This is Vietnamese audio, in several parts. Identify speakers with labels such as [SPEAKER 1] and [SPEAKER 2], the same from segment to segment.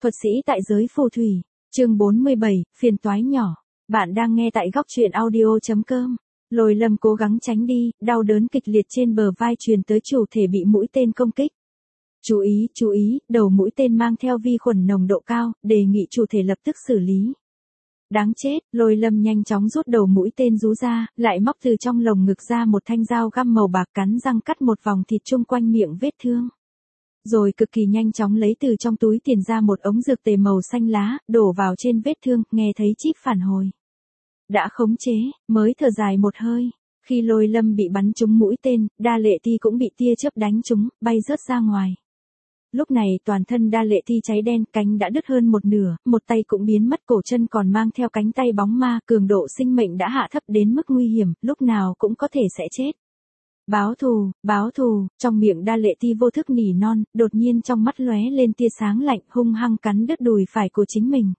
[SPEAKER 1] Thuật sĩ tại giới phù thủy, chương 47, phiền toái nhỏ. Bạn đang nghe tại góc truyện audio.com. Lôi Lâm cố gắng tránh đi, đau đớn kịch liệt trên bờ vai truyền tới chủ thể bị mũi tên công kích. Chú ý, đầu mũi tên mang theo vi khuẩn nồng độ cao, đề nghị chủ thể lập tức xử lý. Đáng chết, Lôi Lâm nhanh chóng rút đầu mũi tên rú ra, lại móc từ trong lồng ngực ra một thanh dao găm màu bạc cắn răng cắt một vòng thịt chung quanh miệng vết thương. Rồi cực kỳ nhanh chóng lấy từ trong túi tiền ra một ống dược tề màu xanh lá, đổ vào trên vết thương, nghe thấy chip phản hồi. Đã khống chế, mới thở dài một hơi. Khi Lôi Lâm bị bắn trúng mũi tên, Đa Lệ Ti cũng bị tia chớp đánh trúng, bay rớt ra ngoài. Lúc này toàn thân Đa Lệ Ti cháy đen, cánh đã đứt hơn một nửa, một tay cũng biến mất, cổ chân còn mang theo cánh tay bóng ma, cường độ sinh mệnh đã hạ thấp đến mức nguy hiểm, lúc nào cũng có thể sẽ chết. Báo thù, trong miệng Đa Lệ Ti vô thức nỉ non, đột nhiên trong mắt lóe lên tia sáng lạnh, hung hăng cắn đứt đùi phải của chính mình.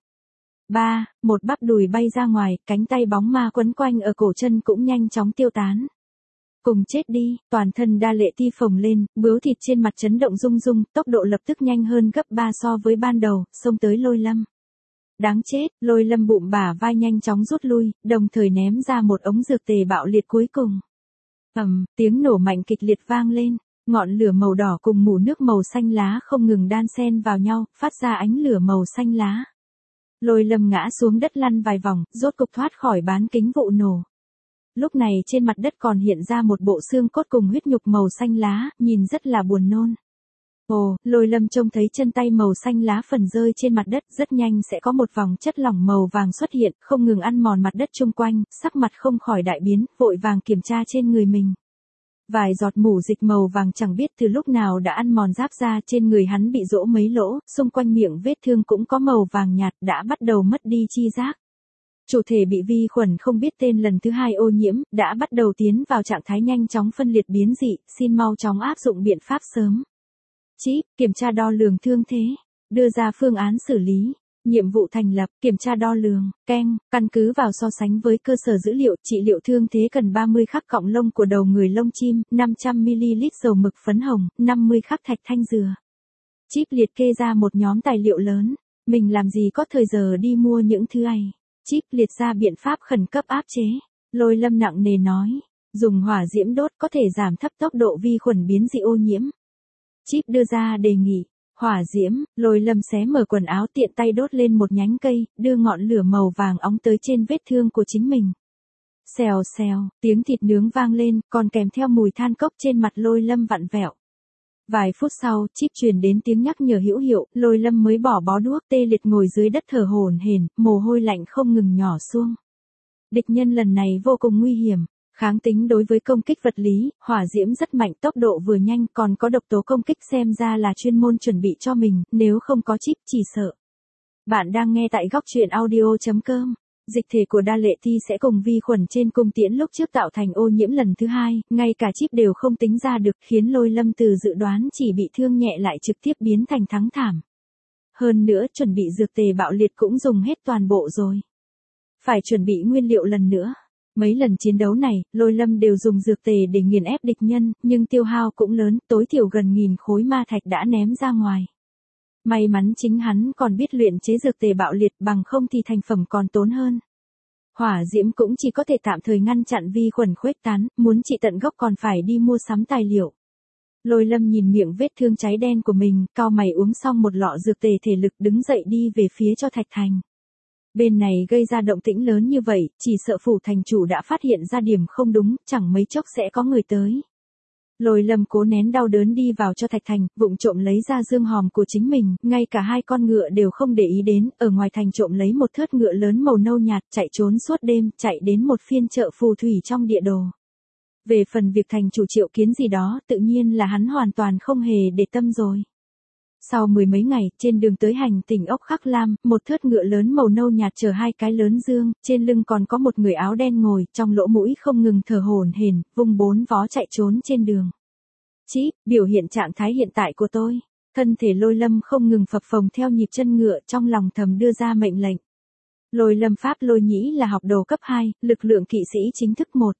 [SPEAKER 1] Một bắp đùi bay ra ngoài, cánh tay bóng ma quấn quanh ở cổ chân cũng nhanh chóng tiêu tán. Cùng chết đi, toàn thân Đa Lệ Ti phồng lên, bướu thịt trên mặt chấn động rung rung, tốc độ lập tức nhanh hơn gấp 3 so với ban đầu, xông tới Lôi Lâm. Đáng chết, Lôi Lâm bụng bả vai nhanh chóng rút lui, đồng thời ném ra một ống dược tề bạo liệt cuối cùng. Tiếng nổ mạnh kịch liệt vang lên, ngọn lửa màu đỏ cùng mủ nước màu xanh lá không ngừng đan xen vào nhau, phát ra ánh lửa màu xanh lá. Lôi Lâm ngã xuống đất lăn vài vòng, rốt cục thoát khỏi bán kính vụ nổ. Lúc này trên mặt đất còn hiện ra một bộ xương cốt cùng huyết nhục màu xanh lá, nhìn rất là buồn nôn. Lôi Lâm trông thấy chân tay màu xanh lá phần rơi trên mặt đất, rất nhanh sẽ có một vòng chất lỏng màu vàng xuất hiện, không ngừng ăn mòn mặt đất chung quanh, sắc mặt không khỏi đại biến, vội vàng kiểm tra trên người mình. Vài giọt mủ dịch màu vàng chẳng biết từ lúc nào đã ăn mòn giáp da, trên người hắn bị rỗ mấy lỗ, xung quanh miệng vết thương cũng có màu vàng nhạt, đã bắt đầu mất đi chi giác. Chủ thể bị vi khuẩn không biết tên lần thứ 2 ô nhiễm, đã bắt đầu tiến vào trạng thái nhanh chóng phân liệt biến dị, xin mau chóng áp dụng biện pháp sớm. Chip, kiểm tra đo lường thương thế, đưa ra phương án xử lý. Nhiệm vụ thành lập, kiểm tra đo lường, căn cứ vào so sánh với cơ sở dữ liệu, trị liệu thương thế cần 30 khắc cọng lông của đầu người lông chim, 500ml dầu mực phấn hồng, 50 khắc thạch thanh dừa. Chip liệt kê ra một nhóm tài liệu lớn, mình làm gì có thời giờ đi mua những thứ ấy. Chip liệt ra biện pháp khẩn cấp áp chế. Lôi Lâm nặng nề nói, dùng hỏa diễm đốt có thể giảm thấp tốc độ vi khuẩn biến dị ô nhiễm. Chip đưa ra đề nghị. Hỏa diễm, Lôi Lâm xé mở quần áo tiện tay đốt lên một nhánh cây, đưa ngọn lửa màu vàng óng tới trên vết thương của chính mình. Xèo xèo, tiếng thịt nướng vang lên, còn kèm theo mùi than cốc trên mặt Lôi Lâm vặn vẹo. Vài phút sau, chip truyền đến tiếng nhắc nhở hữu hiệu, Lôi Lâm mới bỏ bó đuốc, tê liệt ngồi dưới đất thở hổn hển, mồ hôi lạnh không ngừng nhỏ xuống. Địch nhân lần này vô cùng nguy hiểm. Kháng tính đối với công kích vật lý, hỏa diễm rất mạnh, tốc độ vừa nhanh, còn có độc tố công kích, xem ra là chuyên môn chuẩn bị cho mình, nếu không có chip chỉ sợ. Bạn đang nghe tại góc truyện audio.com. Dịch thể của Đa Lệ Ti sẽ cùng vi khuẩn trên cung tiễn lúc trước tạo thành ô nhiễm lần thứ 2, ngay cả chip đều không tính ra được, khiến Lôi Lâm từ dự đoán chỉ bị thương nhẹ lại trực tiếp biến thành thắng thảm. Hơn nữa chuẩn bị dược tề bạo liệt cũng dùng hết toàn bộ rồi. Phải chuẩn bị nguyên liệu lần nữa. Mấy lần chiến đấu này, Lôi Lâm đều dùng dược tề để nghiền ép địch nhân, nhưng tiêu hao cũng lớn, tối thiểu gần 1000 khối ma thạch đã ném ra ngoài. May mắn chính hắn còn biết luyện chế dược tề bạo liệt, bằng không thì thành phẩm còn tốn hơn. Hỏa diễm cũng chỉ có thể tạm thời ngăn chặn vi khuẩn khuếch tán, muốn trị tận gốc còn phải đi mua sắm tài liệu. Lôi Lâm nhìn miệng vết thương cháy đen của mình, cau mày uống xong một lọ dược tề thể lực đứng dậy đi về phía cho Thạch Thành. Bên này gây ra động tĩnh lớn như vậy, chỉ sợ phủ thành chủ đã phát hiện ra điểm không đúng, chẳng mấy chốc sẽ có người tới. Lôi Lâm cố nén đau đớn đi vào cho Thạch Thành, vụng trộm lấy ra dương hòm của chính mình, ngay cả 2 con ngựa đều không để ý đến, ở ngoài thành trộm lấy một thớt ngựa lớn màu nâu nhạt, chạy trốn suốt đêm, chạy đến một phiên chợ phù thủy trong địa đồ. Về phần việc thành chủ triệu kiến gì đó, tự nhiên là hắn hoàn toàn không hề để tâm rồi. Sau 10 mấy ngày, trên đường tới hành tỉnh Ốc Khắc Lam, một thớt ngựa lớn màu nâu nhạt chở 2 cái lớn dương, trên lưng còn có một người áo đen ngồi, trong lỗ mũi không ngừng thở hổn hển, vung 4 vó chạy trốn trên đường. Chip, biểu hiện trạng thái hiện tại của tôi. Thân thể Lôi Lâm không ngừng phập phồng theo nhịp chân ngựa, trong lòng thầm đưa ra mệnh lệnh. Lôi Lâm pháp Lôi Nhĩ là học đồ cấp 2, lực lượng kỵ sĩ chính thức 1.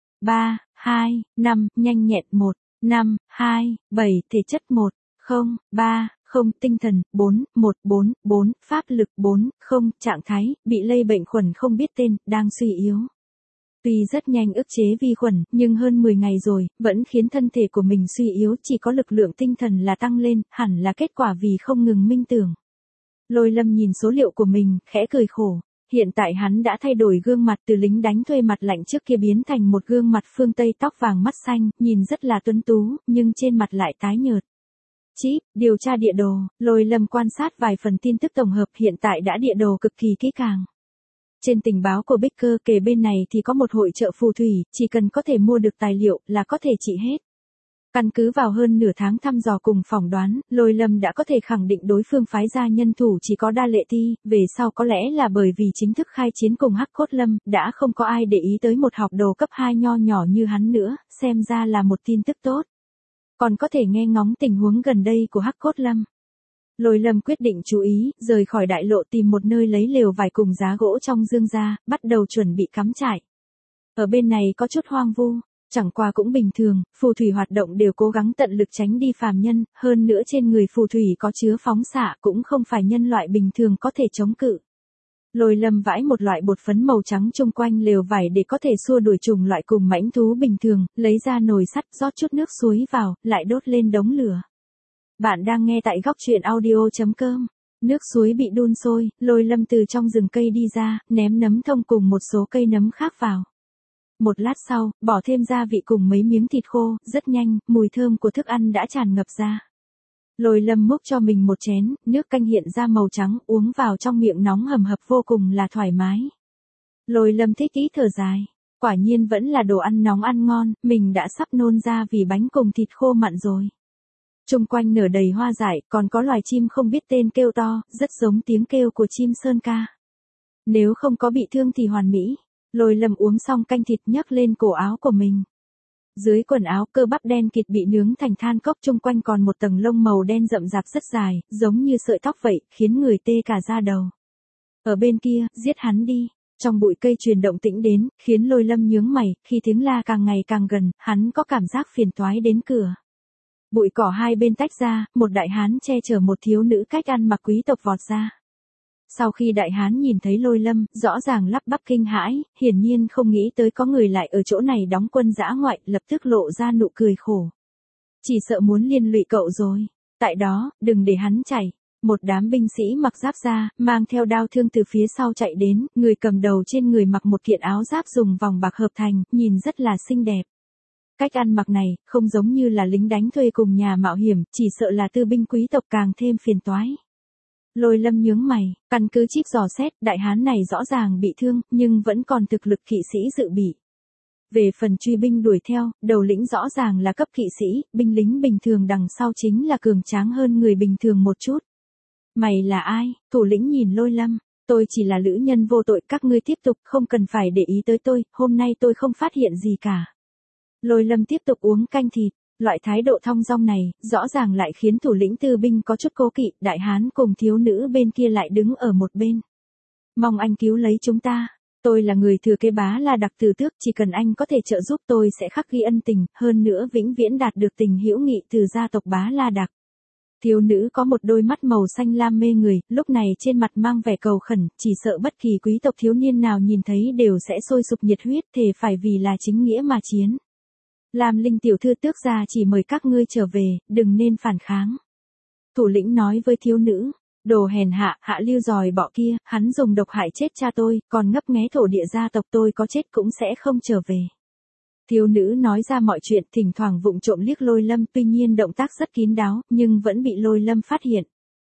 [SPEAKER 1] 3, 2, 5, nhanh nhẹn 1, 5, 2, 7, thể chất 1. 0, 3, 0, tinh thần, 4, 1, 4, 4, pháp lực 4, 0, trạng thái, bị lây bệnh khuẩn không biết tên, đang suy yếu. Tuy rất nhanh ức chế vi khuẩn, nhưng hơn 10 ngày rồi, vẫn khiến thân thể của mình suy yếu, chỉ có lực lượng tinh thần là tăng lên, hẳn là kết quả vì không ngừng minh tưởng. Lôi Lâm nhìn số liệu của mình, khẽ cười khổ. Hiện tại hắn đã thay đổi gương mặt từ lính đánh thuê mặt lạnh trước kia biến thành một gương mặt phương Tây tóc vàng mắt xanh, nhìn rất là tuấn tú, nhưng trên mặt lại tái nhợt. Chip, điều tra địa đồ, Lôi Lâm quan sát vài phần tin tức tổng hợp hiện tại đã địa đồ cực kỳ kỹ càng. Trên tình báo của Baker kề bên này thì có một hội chợ phù thủy, chỉ cần có thể mua được tài liệu là có thể trị hết. Căn cứ vào hơn nửa tháng thăm dò cùng phỏng đoán, Lôi Lâm đã có thể khẳng định đối phương phái ra nhân thủ chỉ có Đa Lệ Ti, về sau có lẽ là bởi vì chính thức khai chiến cùng Hắc Cốt Lâm, đã không có ai để ý tới một học đồ cấp 2 nho nhỏ như hắn nữa, xem ra là một tin tức tốt. Còn có thể nghe ngóng tình huống gần đây của Hắc Cốt Lâm. Lôi Lâm quyết định chú ý, rời khỏi đại lộ tìm một nơi lấy lều vải cùng giá gỗ trong dương ra, bắt đầu chuẩn bị cắm trại. Ở bên này có chút hoang vu. Chẳng qua cũng bình thường, phù thủy hoạt động đều cố gắng tận lực tránh đi phàm nhân, hơn nữa trên người phù thủy có chứa phóng xạ cũng không phải nhân loại bình thường có thể chống cự. Lôi Lâm vãi một loại bột phấn màu trắng chung quanh lều vải để có thể xua đuổi trùng loại cùng mãnh thú bình thường, lấy ra nồi sắt rót chút nước suối vào, lại đốt lên đống lửa. Bạn đang nghe tại góc truyện audio.com. Nước suối bị đun sôi, Lôi Lâm từ trong rừng cây đi ra, ném nấm thông cùng một số cây nấm khác vào. Một lát sau, bỏ thêm gia vị cùng mấy miếng thịt khô, rất nhanh, mùi thơm của thức ăn đã tràn ngập ra. Lôi Lâm múc cho mình một chén, nước canh hiện ra màu trắng, uống vào trong miệng nóng hầm hập vô cùng là thoải mái. Lôi Lâm thích ý thở dài. Quả nhiên vẫn là đồ ăn nóng ăn ngon, mình đã sắp nôn ra vì bánh cùng thịt khô mặn rồi. Trung quanh nở đầy hoa dại, còn có loài chim không biết tên kêu to, rất giống tiếng kêu của chim sơn ca. Nếu không có bị thương thì hoàn mỹ. Lôi Lâm uống xong canh thịt nhấc lên cổ áo của mình. Dưới quần áo cơ bắp đen kịt bị nướng thành than cốc, chung quanh còn một tầng lông màu đen rậm rạp rất dài, giống như sợi tóc vậy, khiến người tê cả da đầu. Ở bên kia, giết hắn đi. Trong bụi cây truyền động tĩnh đến, khiến Lôi Lâm nhướng mày, khi tiếng la càng ngày càng gần, hắn có cảm giác phiền toái đến cửa. Bụi cỏ hai bên tách ra, một đại hán che chở một thiếu nữ cách ăn mặc quý tộc vọt ra. Sau khi đại hán nhìn thấy Lôi Lâm, rõ ràng lắp bắp kinh hãi, hiển nhiên không nghĩ tới có người lại ở chỗ này đóng quân dã ngoại, lập tức lộ ra nụ cười khổ. Chỉ sợ muốn liên lụy cậu rồi. Tại đó, đừng để hắn chạy. Một đám binh sĩ mặc giáp da, mang theo đao thương từ phía sau chạy đến, người cầm đầu trên người mặc một kiện áo giáp dùng vòng bạc hợp thành, nhìn rất là xinh đẹp. Cách ăn mặc này, không giống như là lính đánh thuê cùng nhà mạo hiểm, chỉ sợ là tư binh quý tộc càng thêm phiền toái. Lôi Lâm nhướng mày, căn cứ chip dò xét, đại hán này rõ ràng bị thương, nhưng vẫn còn thực lực kỵ sĩ dự bị. Về phần truy binh đuổi theo, đầu lĩnh rõ ràng là cấp kỵ sĩ, binh lính bình thường đằng sau chính là cường tráng hơn người bình thường một chút. Mày là ai? Thủ lĩnh nhìn Lôi Lâm, tôi chỉ là lữ nhân vô tội, các ngươi tiếp tục, không cần phải để ý tới tôi, hôm nay tôi không phát hiện gì cả. Lôi Lâm tiếp tục uống canh thịt. Loại thái độ thong dong này, rõ ràng lại khiến thủ lĩnh tư binh có chút cố kỵ, đại hán cùng thiếu nữ bên kia lại đứng ở một bên. Mong anh cứu lấy chúng ta. Tôi là người thừa kế Bá La Đặc từ tước, chỉ cần anh có thể trợ giúp tôi sẽ khắc ghi ân tình, hơn nữa vĩnh viễn đạt được tình hữu nghị từ gia tộc Bá La Đặc. Thiếu nữ có một đôi mắt màu xanh lam mê người, lúc này trên mặt mang vẻ cầu khẩn, chỉ sợ bất kỳ quý tộc thiếu niên nào nhìn thấy đều sẽ sôi sục nhiệt huyết, thề phải vì là chính nghĩa mà chiến. Lam Linh tiểu thư tước gia chỉ mời các ngươi trở về, đừng nên phản kháng. Thủ lĩnh nói với thiếu nữ, đồ hèn hạ, hạ lưu giòi bọ kia, hắn dùng độc hại chết cha tôi, còn ngấp nghé thổ địa gia tộc tôi có chết cũng sẽ không trở về. Thiếu nữ nói ra mọi chuyện, thỉnh thoảng vụng trộm liếc Lôi Lâm, tuy nhiên động tác rất kín đáo, nhưng vẫn bị Lôi Lâm phát hiện.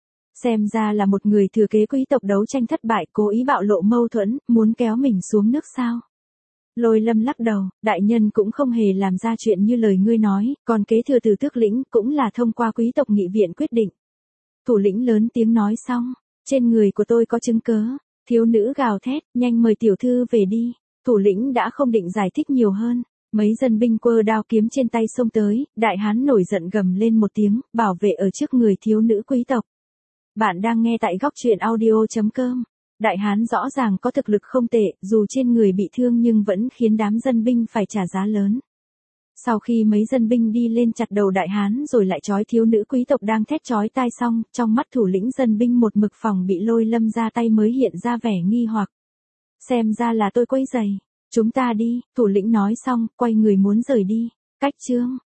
[SPEAKER 1] Xem ra là một người thừa kế quý tộc đấu tranh thất bại, cố ý bạo lộ mâu thuẫn, muốn kéo mình xuống nước sao. Lôi Lâm lắc đầu, đại nhân cũng không hề làm ra chuyện như lời ngươi nói, còn kế thừa từ tước lĩnh cũng là thông qua quý tộc nghị viện quyết định. Thủ lĩnh lớn tiếng nói xong, trên người của tôi có chứng cớ, thiếu nữ gào thét, nhanh mời tiểu thư về đi. Thủ lĩnh đã không định giải thích nhiều hơn, mấy dân binh quơ đao kiếm trên tay xông tới, đại hán nổi giận gầm lên một tiếng, bảo vệ ở trước người thiếu nữ quý tộc. Bạn đang nghe tại góc truyện audio.com. Đại hán rõ ràng có thực lực không tệ, dù trên người bị thương nhưng vẫn khiến đám dân binh phải trả giá lớn. Sau khi mấy dân binh đi lên chặt đầu đại hán rồi lại trói thiếu nữ quý tộc đang thét chói tai xong, trong mắt thủ lĩnh dân binh một mực phòng bị Lôi Lâm ra tay mới hiện ra vẻ nghi hoặc. Xem ra là tôi quấy rầy. Chúng ta đi, thủ lĩnh nói xong, quay người muốn rời đi. Cách chương.